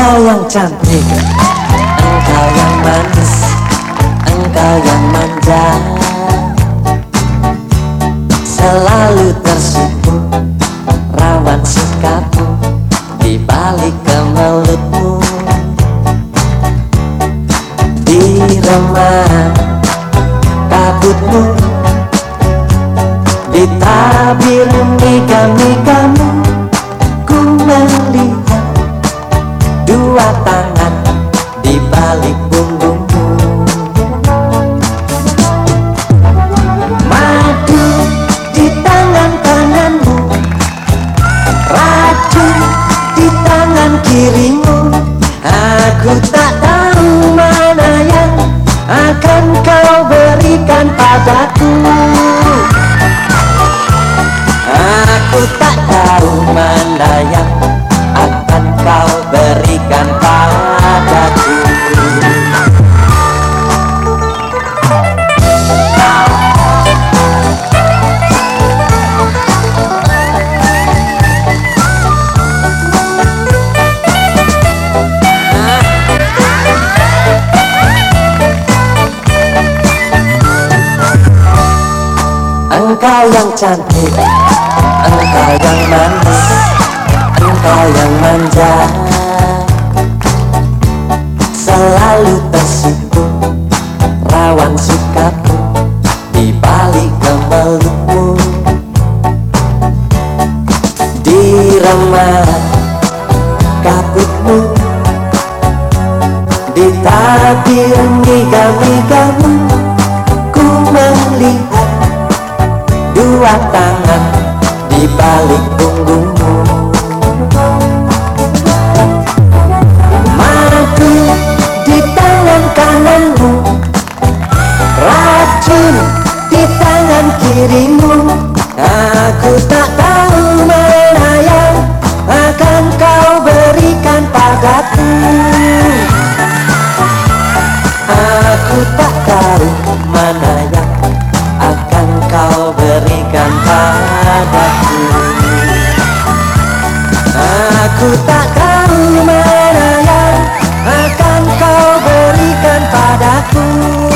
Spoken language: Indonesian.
Engkau yang cantik, engkau yang manis, engkau yang manja, selalu tersipu rawan sikapmu di balik kemelutmu, di remah kabutmu, di tabir mika-mikamu, ku melihat dua tangan di balik punggungmu. Madu di tangan kananmu, racun di tangan kirimu. Aku tak tahu mana yang akan kau berikan padaku. Aku tak tahu mana yang akan kau berikan padaku. Engkau yang cantik, engkau yang manis, engkau yang manja, selalu tersipu rawan sikapmu di balik kemelutmu, di remah kabutmu, di tabir mika-mikamu, ku melihat dua tangan di balik punggungmu. Madu di tangan kananmu, racun di tangan kirimu. Aku tak tahu mana yang akan kau berikan padaku. Aku tak tahu mana yang akan kau berikan padaku. Aku tak tahu mana yang akan kau berikan padaku.